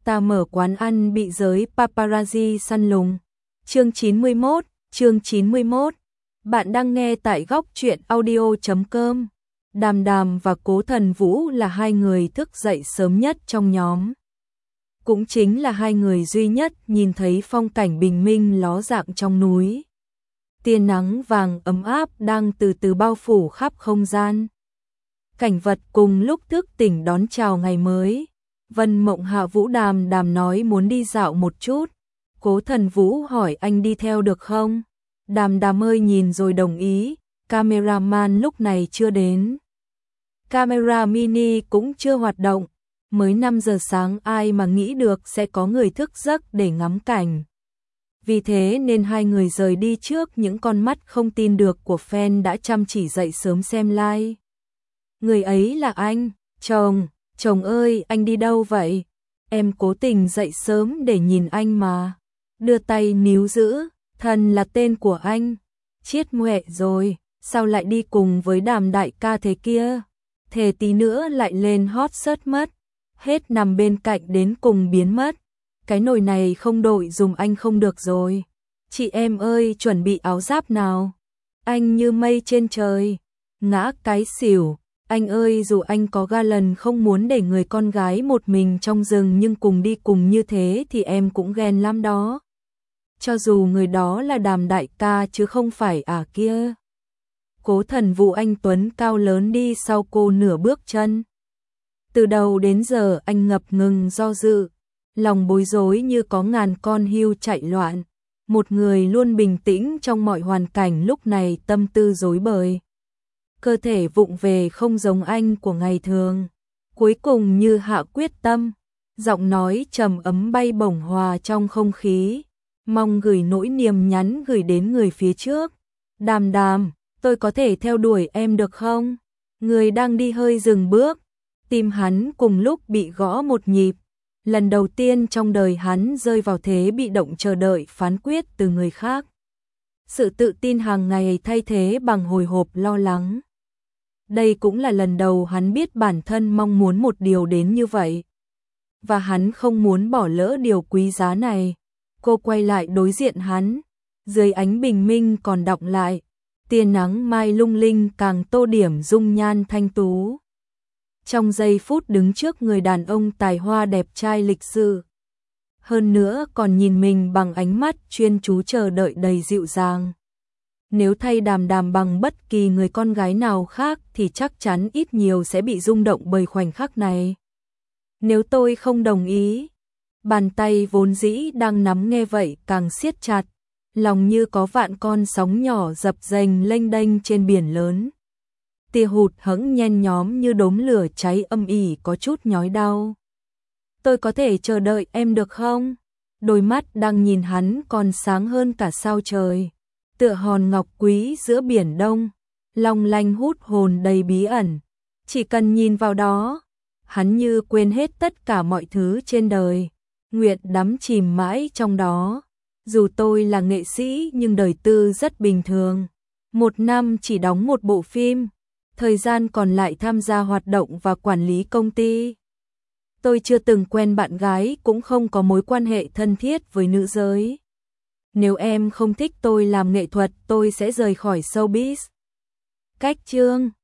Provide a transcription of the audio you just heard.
ta mở quán ăn bị giới paparazzi săn lùng. Chương 91. Bạn đang nghe tại góc truyện audio.com. Đàm Đàm và Cố Thần Vũ là hai người thức dậy sớm nhất trong nhóm. Cũng chính là hai người duy nhất nhìn thấy phong cảnh bình minh ló dạng trong núi. Tia nắng vàng ấm áp đang từ từ bao phủ khắp không gian. Cảnh vật cùng lúc thức tỉnh đón chào ngày mới. Vân Mộng hạ Vũ Đàm Đàm nói muốn đi dạo một chút. Cố Thần Vũ hỏi anh đi theo được không? Đàm Đàm ơi nhìn rồi đồng ý. Cameraman lúc này chưa đến. Camera mini cũng chưa hoạt động. Mới 5 giờ sáng ai mà nghĩ được sẽ có người thức giấc để ngắm cảnh. Vì thế nên hai người rời đi trước những con mắt không tin được của fan đã chăm chỉ dậy sớm xem live. Người ấy là anh, chồng ơi anh đi đâu vậy? Em cố tình dậy sớm để nhìn anh mà. Đưa tay níu giữ, Thần là tên của anh. Chiết muệ rồi, sao lại đi cùng với Đàm đại ca thế kia? Thề tí nữa lại lên hot search mất. Hết nằm bên cạnh đến cùng biến mất. Cái nồi này không đội dùm anh không được rồi. Chị em ơi chuẩn bị áo giáp nào. Anh như mây trên trời. Ngã cái xỉu. Anh ơi dù anh có ga lần không muốn để người con gái một mình trong rừng nhưng cùng đi cùng như thế thì em cũng ghen lắm đó. Cho dù người đó là Đàm đại ca chứ không phải kia. Cố Thần Vũ anh Tuấn cao lớn đi sau cô nửa bước chân. Từ đầu đến giờ anh ngập ngừng do dự. Lòng bối rối như có ngàn con hươu chạy loạn. Một người luôn bình tĩnh trong mọi hoàn cảnh lúc này tâm tư rối bời. Cơ thể vụng về không giống anh của ngày thường. Cuối cùng như hạ quyết tâm. Giọng nói trầm ấm bay bổng hòa trong không khí. Mong gửi nỗi niềm nhắn gửi đến người phía trước. Đàm Đàm, tôi có thể theo đuổi em được không? Người đang đi hơi dừng bước. Tim hắn cùng lúc bị gõ một nhịp. Lần đầu tiên trong đời hắn rơi vào thế bị động chờ đợi phán quyết từ người khác. Sự tự tin hàng ngày thay thế bằng hồi hộp lo lắng. Đây cũng là lần đầu hắn biết bản thân mong muốn một điều đến như vậy. Và hắn không muốn bỏ lỡ điều quý giá này. Cô quay lại đối diện hắn. Dưới ánh bình minh còn đọng lại. Tia nắng mai lung linh càng tô điểm dung nhan thanh tú. Trong giây phút đứng trước người đàn ông tài hoa đẹp trai lịch sự. Hơn nữa còn nhìn mình bằng ánh mắt chuyên chú chờ đợi đầy dịu dàng. Nếu thay Đàm Đàm bằng bất kỳ người con gái nào khác thì chắc chắn ít nhiều sẽ bị rung động bởi khoảnh khắc này. Nếu tôi không đồng ý, bàn tay vốn dĩ đang nắm nghe vậy càng siết chặt, lòng như có vạn con sóng nhỏ dập dềnh lênh đênh trên biển lớn. Tia hụt hẫng nhen nhóm như đốm lửa cháy âm ỉ có chút nhói đau. Tôi có thể chờ đợi em được không? Đôi mắt đang nhìn hắn còn sáng hơn cả sao trời. Tựa hòn ngọc quý giữa biển đông, long lanh hút hồn đầy bí ẩn. Chỉ cần nhìn vào đó, hắn như quên hết tất cả mọi thứ trên đời, nguyện đắm chìm mãi trong đó. Dù tôi là nghệ sĩ nhưng đời tư rất bình thường. Một năm chỉ đóng một bộ phim, thời gian còn lại tham gia hoạt động và quản lý công ty. Tôi chưa từng quen bạn gái cũng không có mối quan hệ thân thiết với nữ giới. Nếu em không thích tôi làm nghệ thuật tôi sẽ rời khỏi showbiz. Cách chương